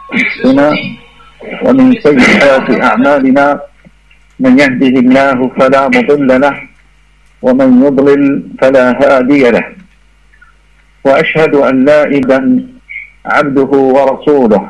أنفسنا ومن سيئات أعمالنا، من يهده الله فلا مضل له ومن يضلل فلا هادي له، وأشهد أن لا إله إلا عبده ورسوله.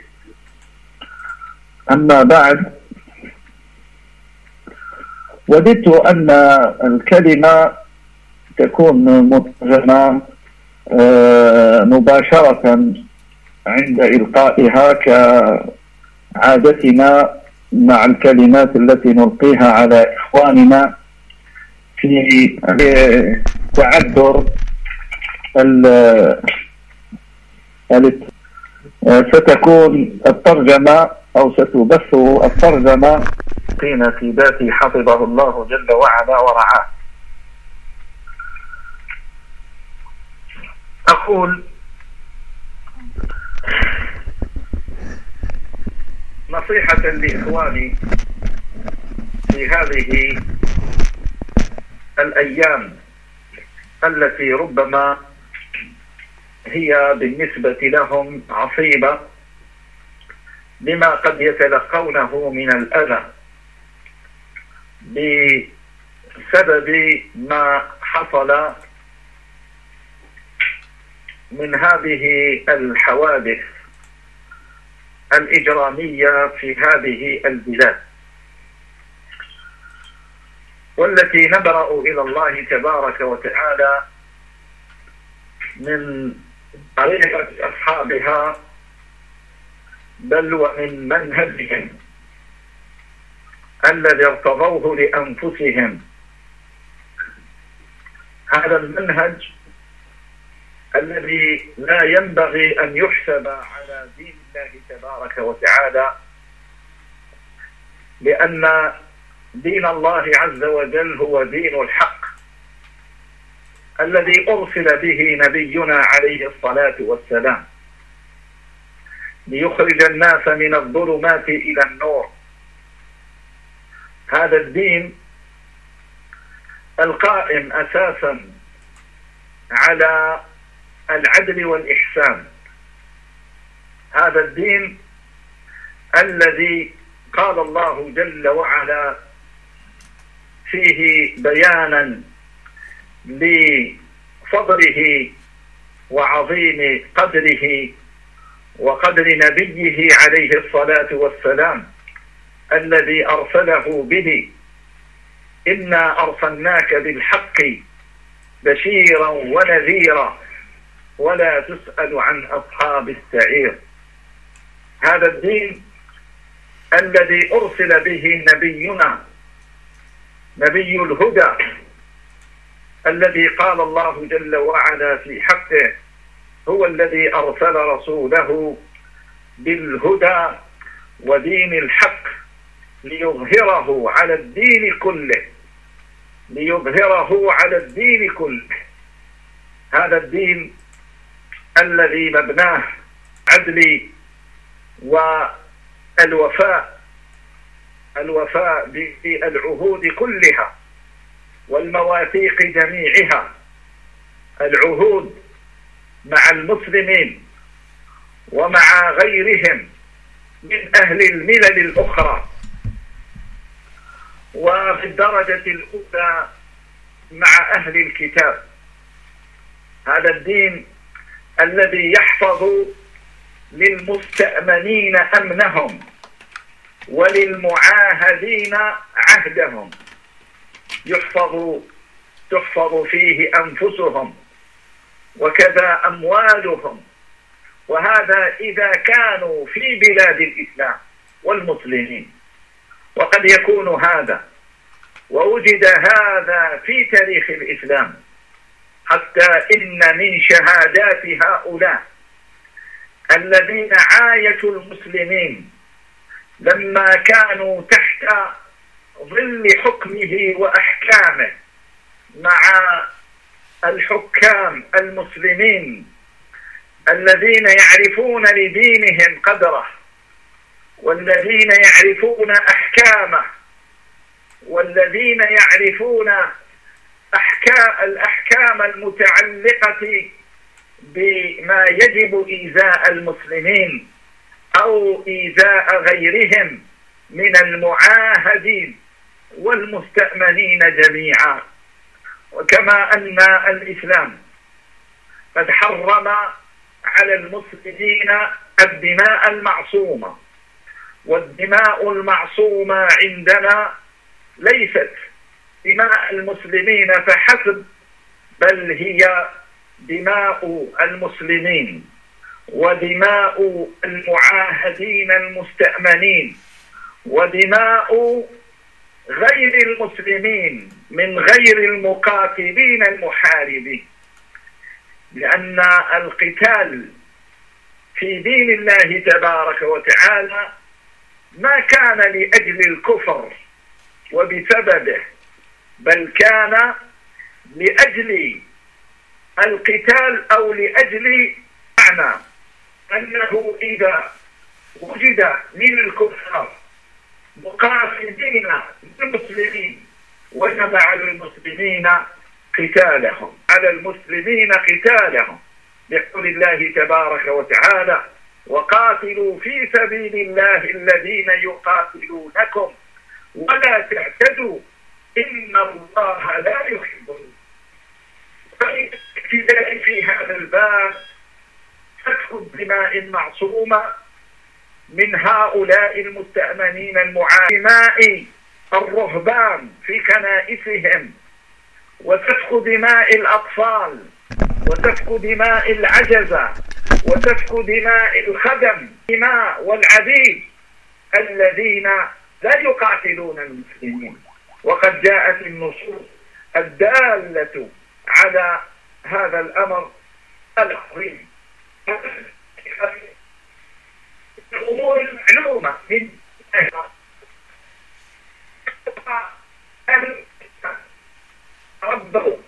أما بعد، وددت أن الكلمة تكون مترجمة مباشرة عند إلقائها كعادتنا مع الكلمات التي نلقيها على إخواننا في تعذر ستكون الترجمة أو ستبث الترجمة قينا في ذاته حفظه الله جل وعلا ورعاه. أقول نصيحة لإخواني في هذه الأيام التي ربما هي بالنسبة لهم عصيبة لما قد يتلقونه من الأذى بسبب ما حصل من هذه الحوادث الإجرامية في هذه البلاد، والتي نبرأ إلى الله تبارك وتعالى من طريقة أصحابها بل ومن منهجهم الذي ارتضوه لأنفسهم. هذا المنهج الذي لا ينبغي أن يحسب على دين الله تبارك وتعالى، لأن دين الله عز وجل هو دين الحق الذي أرسل به نبينا عليه الصلاة والسلام ليخرج الناس من الظلمات إلى النور. هذا الدين القائم أساسا على العدل والإحسان، هذا الدين الذي قال الله جل وعلا فيه بيانا لفضله وعظيم قدره وقدر نبيه عليه الصلاة والسلام الذي أرسله به: إنا أرسلناك بالحق بشيرا ونذيرا ولا تسأل عن أصحاب السعير. هذا الدين الذي أرسل به نبينا نبي الهدى، الذي قال الله جل وعلا في حقه: هو الذي أرسل رسوله بالهدى ودين الحق ليظهره على الدين كله، ليظهره على الدين كله. هذا الدين الذي مبناه عدل والوفاء، الوفاء بالعهود كلها والمواثيق جميعها، العهود مع المسلمين ومع غيرهم من أهل الملل الأخرى، وفي الدرجة الأولى مع أهل الكتاب. هذا الدين الذي يحفظ للمستأمنين أمنهم وللمعاهدين عهدهم، تحفظ فيه أنفسهم وكذا أموالهم، وهذا إذا كانوا في بلاد الإسلام والمسلمين. وقد يكون هذا ووجد هذا في تاريخ الإسلام، حتى إن من شهادات هؤلاء الذين عايشوا المسلمين لما كانوا تحت ظل حكمه وأحكامه مع الحكام المسلمين الذين يعرفون لدينهم قدره، والذين يعرفون أحكامه، والذين يعرفون الأحكام المتعلقة بما يجب إيذاء المسلمين أو إيذاء غيرهم من المعاهدين والمستأمنين جميعا. وكما أن الإسلام قد حرم على المسلمين الدماء المعصومة، والدماء المعصومة عندنا ليست دماء المسلمين فحسب، بل هي دماء المسلمين ودماء المعاهدين المستأمنين ودماء غير المسلمين من غير المقاتلين المحاربين، لأن القتال في دين الله تبارك وتعالى ما كان لأجل الكفر وبسببه، بل كان لأجل القتال أو لأجل معنى أنه إذا وجد من الكفار مقاتلين للمسلمين وجب على المسلمين قتالهم، على المسلمين قتالهم، بقول الله تبارك وتعالى: وقاتلوا في سبيل الله الذين يقاتلونكم ولا تعتدوا إن الله لا يحب. فابتداء في هذا الباب فتح الدماء المعصومة من هؤلاء المستأمنين دماء الرهبان في كنائسهم، وسفك دماء الأطفال، وسفك دماء العجزة، وسفك دماء الخدم، دماء والعبيد الذين لا يقاتلون المسلمين. وقد جاءت النصوص الدالة على هذا الأمر العظيم. الأمور المعلومة من ربه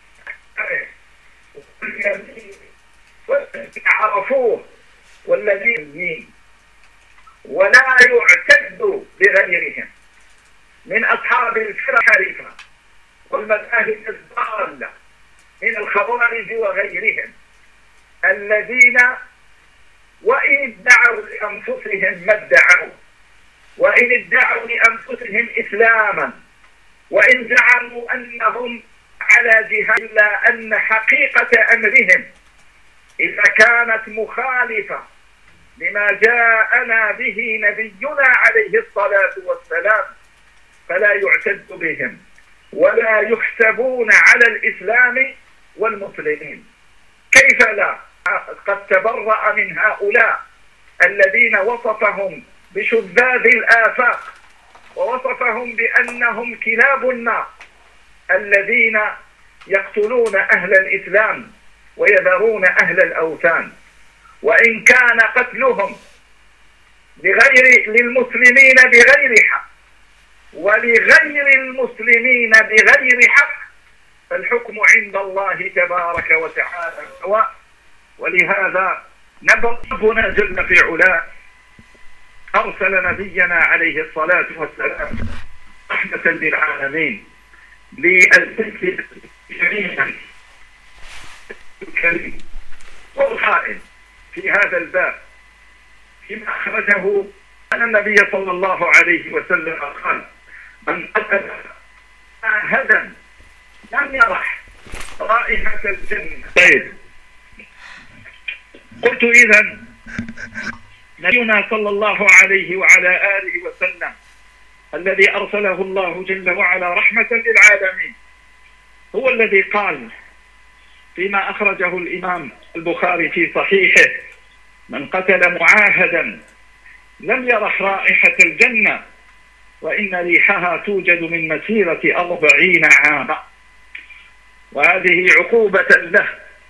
عرفوه والذين ولا يعتد بغيرهم من أصحاب الفرق الحريفة والمذاهب الضالة من الخوارج وغيرهم، الذين وإن ادعوا لأنفسهم ما ادعوا، وإن ادعوا لأنفسهم إسلاما، وإن زعموا أنهم على جهاد، إلا أن حقيقة أمرهم إذا كانت مخالفة لما جاءنا به نبينا عليه الصلاة والسلام فلا يعتد بهم ولا يحسبون على الإسلام والمسلمين. كيف لا؟ قد تبرأ من هؤلاء الذين وصفهم بشذاذ الآفاق ووصفهم بأنهم كلاب النار، الذين يقتلون أهل الإسلام ويذرون أهل الأوثان، وإن كان قتلهم للمسلمين بغير حق ولغير المسلمين بغير حق، فالحكم عند الله تبارك وتعالى سواء. ولهذا ربنا جل في علاه أرسل نبينا عليه الصلاة والسلام رحمة للعالمين للذكر جميعا الكريم. والقائل في هذا الباب فيما أخرجه أن النبي صلى الله عليه وسلم قال: من قتل معاهدا لم يرح رائحة الجنة. طيب، قلت إذن نبينا صلى الله عليه وعلى آله وسلم الذي أرسله الله جل وعلا رحمة للعالمين هو الذي قال فيما أخرجه الإمام البخاري في صحيحه: من قتل معاهدا لم يرح رائحة الجنة وإن ريحها توجد من مسيرة 40 عاما. وهذه عقوبة له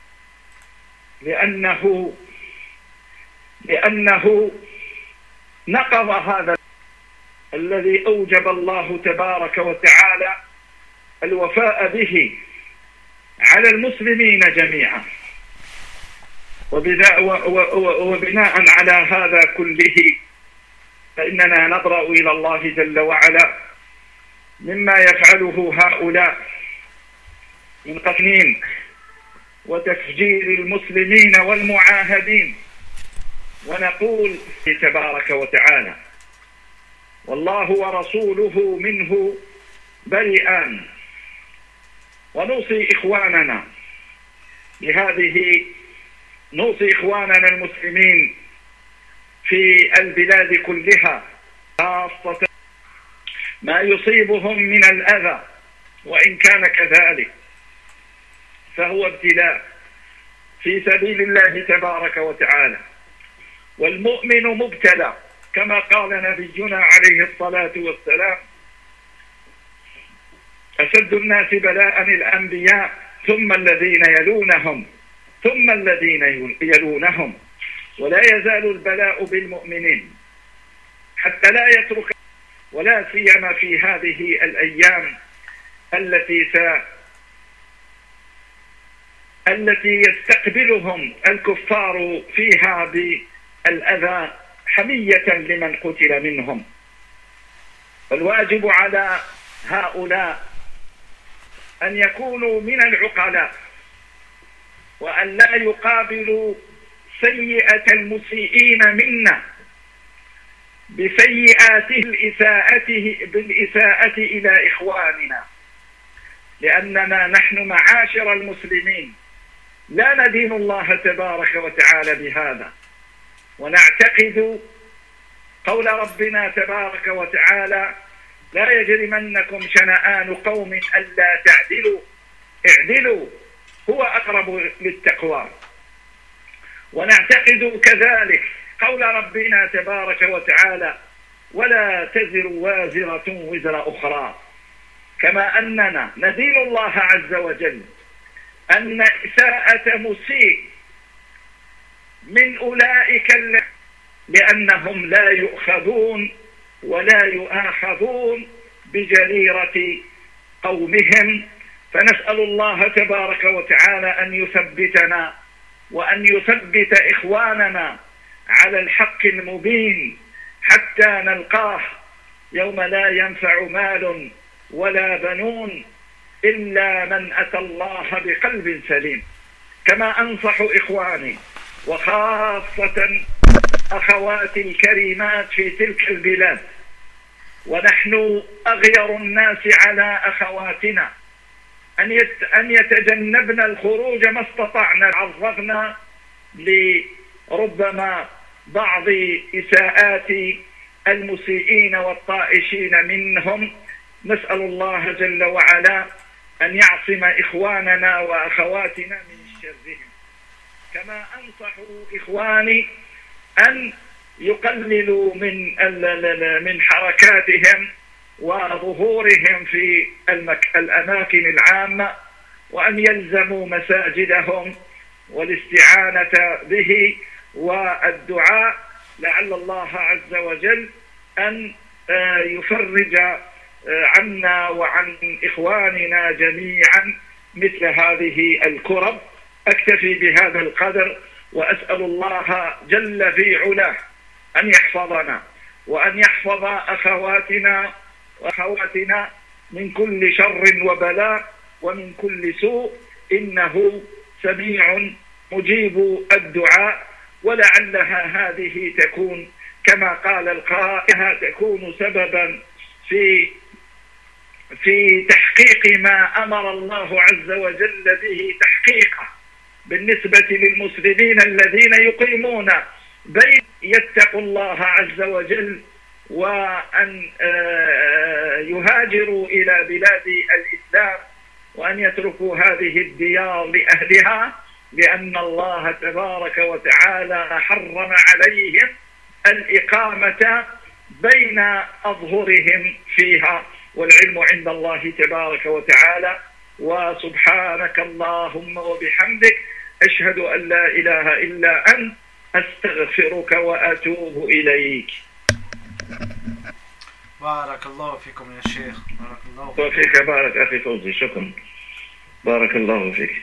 لأنه نقض هذا الذي أوجب الله تبارك وتعالى الوفاء به على المسلمين جميعا. وبناء على هذا كله فإننا نبرأ إلى الله جل وعلا مما يفعله هؤلاء من قتل وتفجير المسلمين والمعاهدين ونقول تبارك وتعالى: والله ورسوله منه بريئان. ونوصي إخواننا نوصي إخواننا المسلمين في البلاد كلها، خاصة ما يصيبهم من الأذى، وإن كان كذلك فهو ابتلاء في سبيل الله تبارك وتعالى، والمؤمن مبتلى كما قال نبينا عليه الصلاة والسلام: أشد الناس بلاء الأنبياء، ثم الذين يلونهم، ثم الذين يلونهم. ولا يزال البلاء بالمؤمنين حتى لا يترك، ولا سيما في هذه الأيام التي يستقبلهم الكفار فيها بالأذى حمية لمن قتل منهم. فالواجب على هؤلاء أن يكونوا من العقلاء، وأن لا يقابلوا سيئة المسيئين منا بالإساءة إلى إخواننا، لأننا نحن معاشر المسلمين لا ندين الله تبارك وتعالى بهذا، ونعتقد قول ربنا تبارك وتعالى: لا يجرمنكم شنآن قوم ألا تعدلوا اعدلوا هو أقرب للتقوى. ونعتقد كذلك قول ربنا تبارك وتعالى: ولا تزر وازرة وزر أخرى. كما أننا ندين الله عز وجل أن إساءة مسيء من أولئك لأنهم لا يؤخذون ولا يؤاخذون بجريرة قومهم. فنسأل الله تبارك وتعالى أن يثبتنا وأن يثبت إخواننا على الحق المبين حتى نلقاه يوم لا ينفع مال ولا بنون إلا من أتى الله بقلب سليم. كما أنصح إخواني وخاصة أخواتي الكريمات في تلك البلاد، ونحن أغير الناس على أخواتنا، أن يتجنبن الخروج ما استطعنا، عرضنا لربما بعض إساءات المسيئين والطائشين منهم. نسأل الله جل وعلا أن يعصم إخواننا وأخواتنا من شرهم. كما أنصح إخواني أن يقللوا من حركاتهم وظهورهم في الأماكن العامة، وأن يلزموا مساجدهم والاستعانة به والدعاء، لعل الله عز وجل أن يفرج عنا وعن إخواننا جميعا مثل هذه الكرب. أكتفي بهذا القدر، وأسأل الله جل في علاه أن يحفظنا وأن يحفظ أخواتنا وأخواتنا من كل شر وبلاء ومن كل سوء، إنه سميع مجيب الدعاء. ولعلها هذه تكون كما قال القائل تكون سببا في تحقيق ما أمر الله عز وجل به تحقيقه بالنسبة للمسلمين الذين يقيمون بين يتقوا الله عز وجل، وأن يهاجروا إلى بلاد الإسلام، وأن يتركوا هذه الديار لأهلها، لأن الله تبارك وتعالى حرم عليهم الإقامة بين أظهرهم فيها، والعلم عند الله تبارك وتعالى. وسبحانك اللهم وبحمدك، أشهد أن لا إله إلا أنت، أستغفرك وأتوب إليك. بارك الله فيكم يا شيخ. بارك الله فيك. بارك أخي فوزي، شكرا. بارك الله فيك.